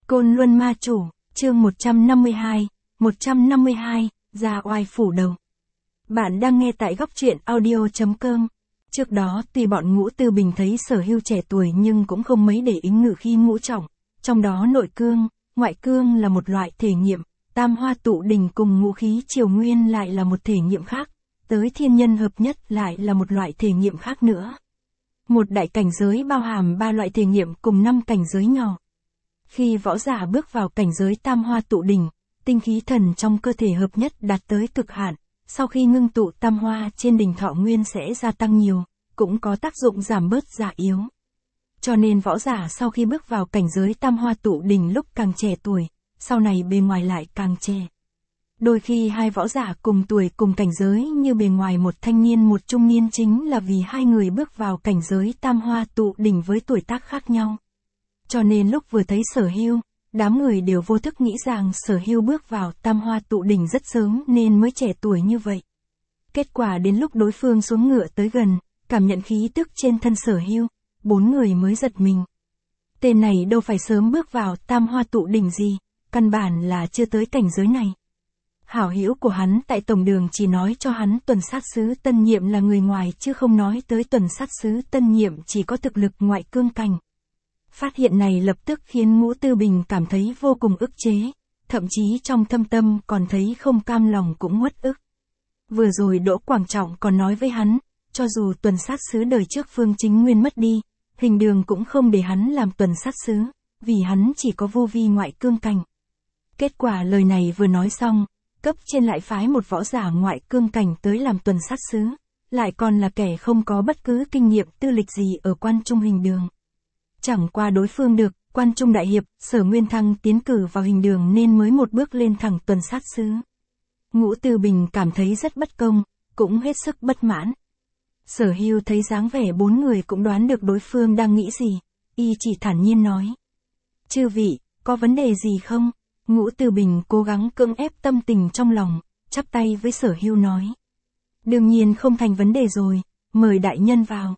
Côn Luân Ma Chủ, chương 152, ra oai phủ đầu. Bạn đang nghe tại góc truyện audio.com. Trước đó tuy bọn Ngũ Tư Bình thấy Sở Hưu trẻ tuổi nhưng cũng không mấy để ý ngự khí ngũ trọng, trong đó nội cương, ngoại cương là một loại thể nghiệm, tam hoa tụ đỉnh cùng ngũ khí triều nguyên lại là một thể nghiệm khác, tới thiên nhân hợp nhất lại là một loại thể nghiệm khác nữa. Một đại cảnh giới bao hàm 3 loại thể nghiệm cùng 5 cảnh giới nhỏ. Khi võ giả bước vào cảnh giới tam hoa tụ đỉnh, tinh khí thần trong cơ thể hợp nhất đạt tới cực hạn, sau khi ngưng tụ tam hoa trên đỉnh thọ nguyên sẽ gia tăng nhiều, cũng có tác dụng giảm bớt già yếu. Cho nên võ giả sau khi bước vào cảnh giới tam hoa tụ đỉnh lúc càng trẻ tuổi, sau này bề ngoài lại càng trẻ. Đôi khi hai võ giả cùng tuổi cùng cảnh giới như bề ngoài một thanh niên một trung niên chính là vì hai người bước vào cảnh giới tam hoa tụ đỉnh với tuổi tác khác nhau. Cho nên lúc vừa thấy Sở Hưu, đám người đều vô thức nghĩ rằng Sở Hưu bước vào tam hoa tụ đỉnh rất sớm nên mới trẻ tuổi như vậy. Kết quả đến lúc đối phương xuống ngựa tới gần, cảm nhận khí tức trên thân Sở Hưu, 4 người mới giật mình. Tên này đâu phải sớm bước vào tam hoa tụ đỉnh gì, căn bản là chưa tới cảnh giới này. Hảo hữu của hắn tại tổng đường chỉ nói cho hắn tuần sát sứ Tân Nhiệm là người ngoài chứ không nói tới tuần sát sứ Tân Nhiệm chỉ có thực lực ngoại cương cảnh. Phát hiện này lập tức khiến Ngũ Tư Bình cảm thấy vô cùng ức chế, thậm chí trong thâm tâm còn thấy không cam lòng cũng uất ức. Vừa rồi Đỗ Quảng Trọng còn nói với hắn, cho dù tuần sát sứ đời trước Phương Chính Nguyên mất đi, Hình Đường cũng không để hắn làm tuần sát sứ, vì hắn chỉ có vô vi ngoại cương cảnh. Kết quả lời này vừa nói xong, cấp trên lại phái một võ giả ngoại cương cảnh tới làm tuần sát sứ, lại còn là kẻ không có bất cứ kinh nghiệm tư lịch gì ở quan trung Hình Đường. Chẳng qua đối phương được quan trung đại hiệp Sở Nguyên Thăng tiến cử vào Hình Đường nên mới một bước lên thẳng tuần sát sứ. Ngũ Tư Bình cảm thấy rất bất công, cũng hết sức bất mãn. Sở Hưu thấy dáng vẻ 4 người cũng đoán được đối phương đang nghĩ gì, y chỉ thản nhiên nói: "Chư vị, có vấn đề gì không?" Ngũ Tư Bình cố gắng cưỡng ép tâm tình trong lòng, chắp tay với Sở Hưu nói: "Đương nhiên không thành vấn đề rồi, mời đại nhân vào."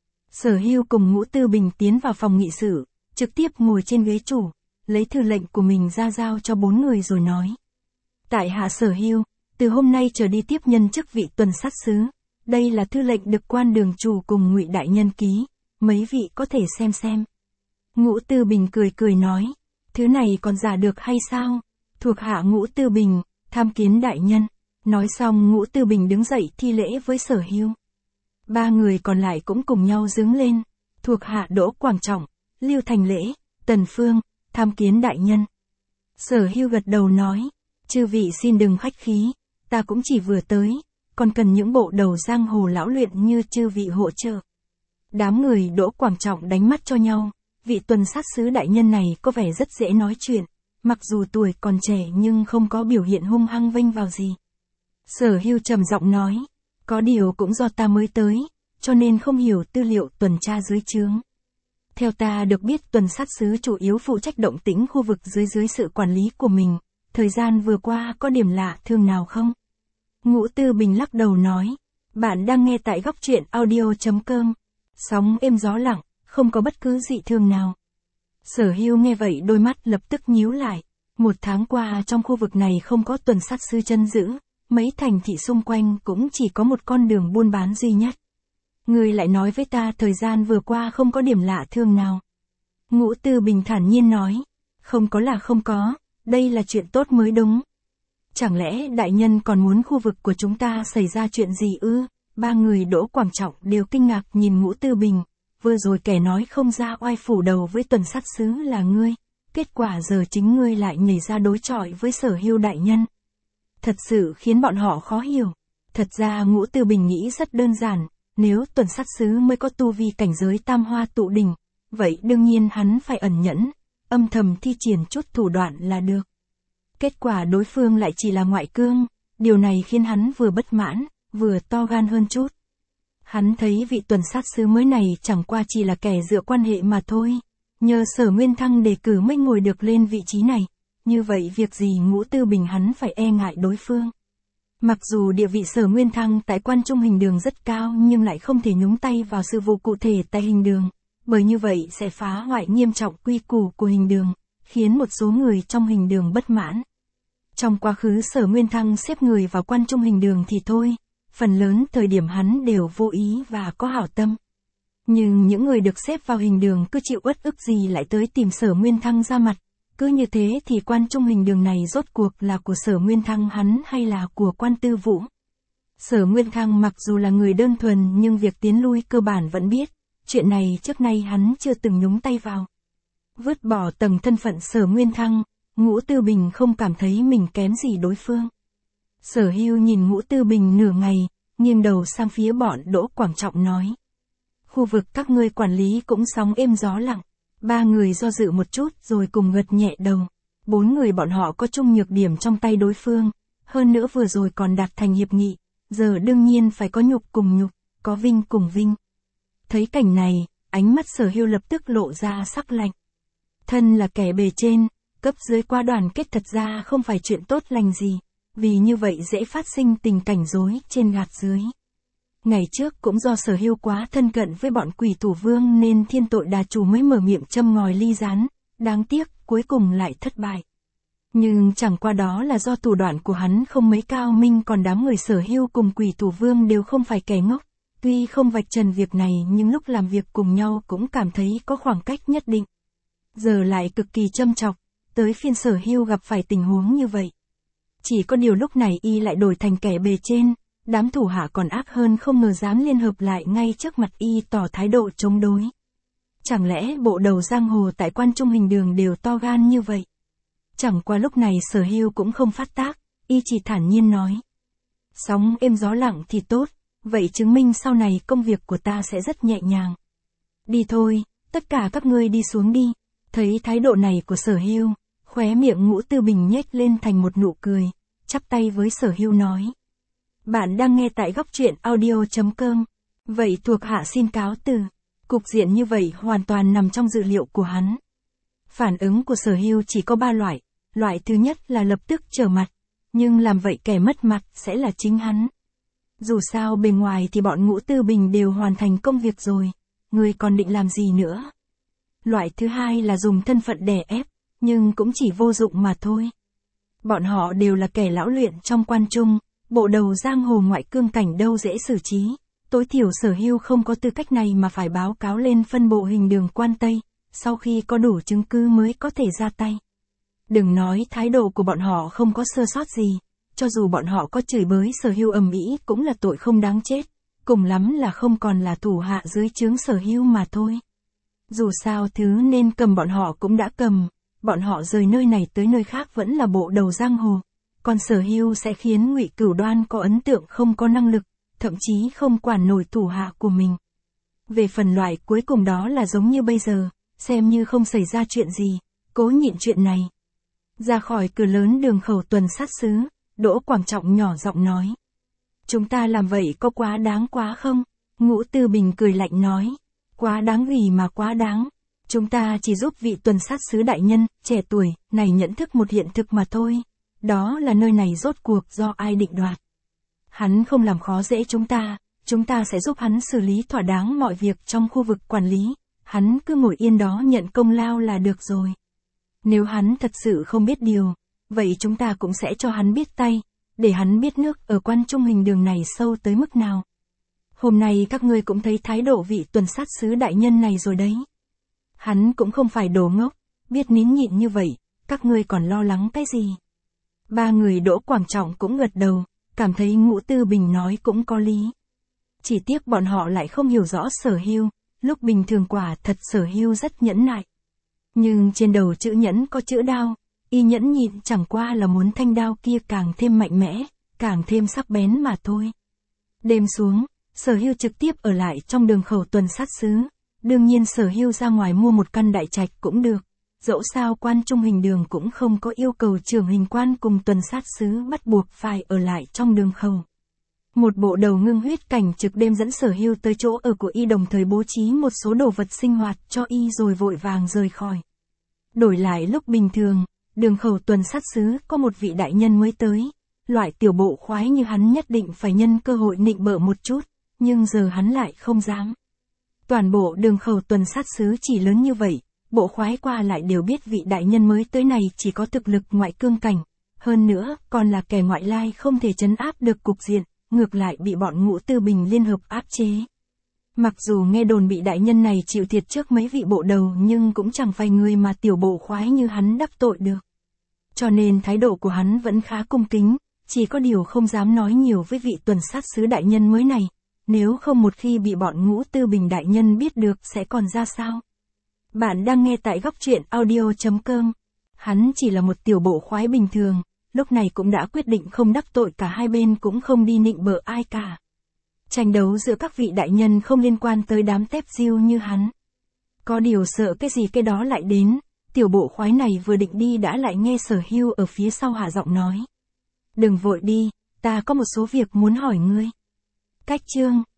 Sở Hưu cùng Ngũ Tư Bình tiến vào phòng nghị sự, trực tiếp ngồi trên ghế chủ, lấy thư lệnh của mình ra giao cho 4 người rồi nói: "Tại hạ Sở Hưu, từ hôm nay trở đi tiếp nhân chức vị tuần sát sứ, đây là thư lệnh được quan đường chủ cùng Ngụy đại nhân ký, mấy vị có thể xem." Ngũ Tư Bình cười cười nói: "Thứ này còn giả được hay sao? Thuộc hạ Ngũ Tư Bình, tham kiến đại nhân." Nói xong Ngũ Tư Bình đứng dậy thi lễ với Sở Hưu. 3 người còn lại cũng cùng nhau đứng lên, thuộc hạ Đỗ Quảng Trọng, Lưu Thành Lễ, Tần Phương, tham kiến đại nhân. Sở Hưu gật đầu nói: "Chư vị xin đừng khách khí, ta cũng chỉ vừa tới, còn cần những bộ đầu giang hồ lão luyện như chư vị hỗ trợ." Đám người Đỗ Quảng Trọng đánh mắt cho nhau, vị tuần sát sứ đại nhân này có vẻ rất dễ nói chuyện, mặc dù tuổi còn trẻ nhưng không có biểu hiện hung hăng vênh vào gì. Sở Hưu trầm giọng nói: "Có điều cũng do ta mới tới, cho nên không hiểu tư liệu tuần tra dưới trướng. Theo ta được biết tuần sát sứ chủ yếu phụ trách động tĩnh khu vực dưới sự quản lý của mình, thời gian vừa qua có điểm lạ thường nào không?" Ngũ Tư Bình lắc đầu nói: "Bạn đang nghe tại góc truyện audio.com, sóng êm gió lặng, không có bất cứ dị thường nào." Sở Hưu nghe vậy đôi mắt lập tức nhíu lại, 1 tháng qua trong khu vực này không có tuần sát sứ chân giữ, mấy thành thị xung quanh cũng chỉ có một con đường buôn bán duy nhất. Ngươi lại nói với ta thời gian vừa qua không có điểm lạ thường nào. Ngũ Tư Bình thản nhiên nói: "Không có là không có, đây là chuyện tốt mới đúng. Chẳng lẽ đại nhân còn muốn khu vực của chúng ta xảy ra chuyện gì ư?" 3 người Đỗ Quảng Trọng đều kinh ngạc nhìn Ngũ Tư Bình, vừa rồi kẻ nói không ra oai phủ đầu với tuần sát sứ là ngươi, kết quả giờ chính ngươi lại nhảy ra đối chọi với Sở Hưu đại nhân. Thật sự khiến bọn họ khó hiểu. Thật ra Ngũ Tư Bình nghĩ rất đơn giản, nếu tuần sát sứ mới có tu vi cảnh giới tam hoa tụ đỉnh, vậy đương nhiên hắn phải ẩn nhẫn, âm thầm thi triển chút thủ đoạn là được. Kết quả đối phương lại chỉ là ngoại cương, điều này khiến hắn vừa bất mãn, vừa to gan hơn chút. Hắn thấy vị tuần sát sứ mới này chẳng qua chỉ là kẻ dựa quan hệ mà thôi, nhờ Sở Nguyên Thăng đề cử mới ngồi được lên vị trí này, như vậy việc gì Ngũ Tư Bình hắn phải e ngại đối phương. Mặc dù địa vị Sở Nguyên Thăng tại quan trung Hình Đường rất cao nhưng lại không thể nhúng tay vào sự vụ cụ thể tại Hình Đường, bởi như vậy sẽ phá hoại nghiêm trọng quy củ của Hình Đường, khiến một số người trong hình đường bất mãn. Trong quá khứ Sở Nguyên Thăng xếp người vào quan trung hình đường thì thôi, phần lớn thời điểm hắn đều vô ý và có hảo tâm. Nhưng những người được xếp vào hình đường cứ chịu uất ức gì lại tới tìm Sở Nguyên Thăng ra mặt. Cứ như thế thì quan trung hình đường này rốt cuộc là của Sở Nguyên Thăng hắn hay là của quan Tư Vũ. Sở Nguyên Thăng mặc dù là người đơn thuần nhưng việc tiến lui cơ bản vẫn biết, chuyện này trước nay hắn chưa từng nhúng tay vào. Vứt bỏ tầng thân phận Sở Nguyên Thăng, Ngũ Tư Bình không cảm thấy mình kém gì đối phương. Sở Hưu nhìn Ngũ Tư Bình nửa ngày, nghiêng đầu sang phía bọn Đỗ Quảng Trọng nói. Khu vực các ngươi quản lý cũng sóng êm gió lặng. Ba người do dự một chút rồi cùng gật nhẹ đầu. Bốn người bọn họ có chung nhược điểm trong tay đối phương, hơn nữa vừa rồi còn đạt thành hiệp nghị, giờ đương nhiên phải có nhục cùng nhục, có vinh cùng vinh. Thấy cảnh này, ánh mắt Sở Hưu lập tức lộ ra sắc lạnh. Thân là kẻ bề trên, cấp dưới quá đoàn kết thật ra không phải chuyện tốt lành gì, vì như vậy dễ phát sinh tình cảnh rối trên gạt dưới. Ngày trước cũng do Sở Hưu quá thân cận với bọn Quỷ Thủ Vương nên Thiên Tội Đà Chủ mới mở miệng châm ngòi ly gián, đáng tiếc cuối cùng lại thất bại. Nhưng chẳng qua đó là do thủ đoạn của hắn không mấy cao minh, còn đám người Sở Hưu cùng Quỷ Thủ Vương đều không phải kẻ ngốc, tuy không vạch trần việc này nhưng lúc làm việc cùng nhau cũng cảm thấy có khoảng cách nhất định. Giờ lại cực kỳ châm chọc, tới phiên Sở Hưu gặp phải tình huống như vậy. Chỉ có điều lúc này y lại đổi thành kẻ bề trên. Đám thủ hạ còn ác hơn không ngờ dám liên hợp lại ngay trước mặt y tỏ thái độ chống đối. Chẳng lẽ bộ đầu giang hồ tại quan trung hình đường đều to gan như vậy? Chẳng qua lúc này Sở Hưu cũng không phát tác, y chỉ thản nhiên nói. Sóng êm gió lặng thì tốt, vậy chứng minh sau này công việc của ta sẽ rất nhẹ nhàng. Đi thôi, tất cả các ngươi đi xuống đi. Thấy thái độ này của Sở Hưu, khóe miệng Ngũ Tư Bình nhếch lên thành một nụ cười, chắp tay với Sở Hưu nói. Bạn đang nghe tại góc truyện audio.com. Vậy thuộc hạ xin cáo từ. Cục diện như vậy hoàn toàn nằm trong dự liệu của hắn. Phản ứng của Sở Hưu chỉ có 3 loại. Loại thứ nhất là lập tức trở mặt. Nhưng làm vậy kẻ mất mặt sẽ là chính hắn. Dù sao bề ngoài thì bọn Ngũ Tư Bình đều hoàn thành công việc rồi. Người còn định làm gì nữa? Loại thứ hai là dùng thân phận đè ép. Nhưng cũng chỉ vô dụng mà thôi. Bọn họ đều là kẻ lão luyện trong quan trung. Bộ đầu giang hồ ngoại cương cảnh đâu dễ xử trí, tối thiểu Sở Hưu không có tư cách này mà phải báo cáo lên phân bộ hình đường quan Tây, sau khi có đủ chứng cứ mới có thể ra tay. Đừng nói thái độ của bọn họ không có sơ sót gì, cho dù bọn họ có chửi bới Sở Hưu ầm ĩ cũng là tội không đáng chết, cùng lắm là không còn là thủ hạ dưới trướng Sở Hưu mà thôi. Dù sao thứ nên cầm bọn họ cũng đã cầm, bọn họ rời nơi này tới nơi khác vẫn là bộ đầu giang hồ. Còn Sở Hưu sẽ khiến Ngụy Cửu Đoan có ấn tượng không có năng lực, thậm chí không quản nổi thủ hạ của mình. Về phần loại cuối cùng đó là giống như bây giờ, xem như không xảy ra chuyện gì, cố nhịn chuyện này. Ra khỏi cửa lớn đường khẩu tuần sát xứ, Đỗ Quảng Trọng nhỏ giọng nói. Chúng ta làm vậy có quá đáng quá không? Ngũ Tư Bình cười lạnh nói. Quá đáng gì mà quá đáng. Chúng ta chỉ giúp vị tuần sát xứ đại nhân, trẻ tuổi, này nhận thức một hiện thực mà thôi. Đó là nơi này rốt cuộc do ai định đoạt. Hắn không làm khó dễ chúng ta sẽ giúp hắn xử lý thỏa đáng mọi việc trong khu vực quản lý, hắn cứ ngồi yên đó nhận công lao là được rồi. Nếu hắn thật sự không biết điều, vậy chúng ta cũng sẽ cho hắn biết tay, để hắn biết nước ở quan trung hình đường này sâu tới mức nào. Hôm nay các ngươi cũng thấy thái độ vị tuần sát sứ đại nhân này rồi đấy. Hắn cũng không phải đồ ngốc, biết nín nhịn như vậy, các ngươi còn lo lắng cái gì? Ba người Đỗ Quảng Trọng cũng gật đầu, cảm thấy Ngũ Tư Bình nói cũng có lý. Chỉ tiếc bọn họ lại không hiểu rõ Sở Hưu, lúc bình thường quả thật Sở Hưu rất nhẫn nại. Nhưng trên đầu chữ nhẫn có chữ đao, y nhẫn nhịn chẳng qua là muốn thanh đao kia càng thêm mạnh mẽ, càng thêm sắc bén mà thôi. Đêm xuống, Sở Hưu trực tiếp ở lại trong đường khẩu tuần sát xứ, đương nhiên Sở Hưu ra ngoài mua một căn đại trạch cũng được. Dẫu sao quan trung hình đường cũng không có yêu cầu trưởng hình quan cùng tuần sát sứ bắt buộc phải ở lại trong đường khẩu. Một bộ đầu ngưng huyết cảnh trực đêm dẫn Sở Hưu tới chỗ ở của y, đồng thời bố trí một số đồ vật sinh hoạt cho y rồi vội vàng rời khỏi. Đổi lại lúc bình thường, đường khẩu tuần sát sứ có một vị đại nhân mới tới, loại tiểu bộ khoái như hắn nhất định phải nhân cơ hội nịnh bợ một chút, nhưng giờ hắn lại không dám. Toàn bộ đường khẩu tuần sát sứ chỉ lớn như vậy, bộ khoái qua lại đều biết vị đại nhân mới tới này chỉ có thực lực ngoại cương cảnh, hơn nữa còn là kẻ ngoại lai không thể trấn áp được cục diện, ngược lại bị bọn Ngũ Tư Bình liên hợp áp chế. Mặc dù nghe đồn bị đại nhân này chịu thiệt trước mấy vị bộ đầu nhưng cũng chẳng phải người mà tiểu bộ khoái như hắn đắc tội được. Cho nên thái độ của hắn vẫn khá cung kính, chỉ có điều không dám nói nhiều với vị tuần sát sứ đại nhân mới này, nếu không một khi bị bọn Ngũ Tư Bình đại nhân biết được sẽ còn ra sao. Bạn đang nghe tại góc truyện audio.com. Hắn chỉ là một tiểu bộ khoái bình thường, lúc này cũng đã quyết định không đắc tội cả hai bên cũng không đi nịnh bợ ai cả. Tranh đấu giữa các vị đại nhân không liên quan tới đám tép diêu như hắn. Có điều sợ cái gì cái đó lại đến, tiểu bộ khoái này vừa định đi đã lại nghe Sở Hưu ở phía sau hạ giọng nói. Đừng vội đi, ta có một số việc muốn hỏi ngươi. Cách chương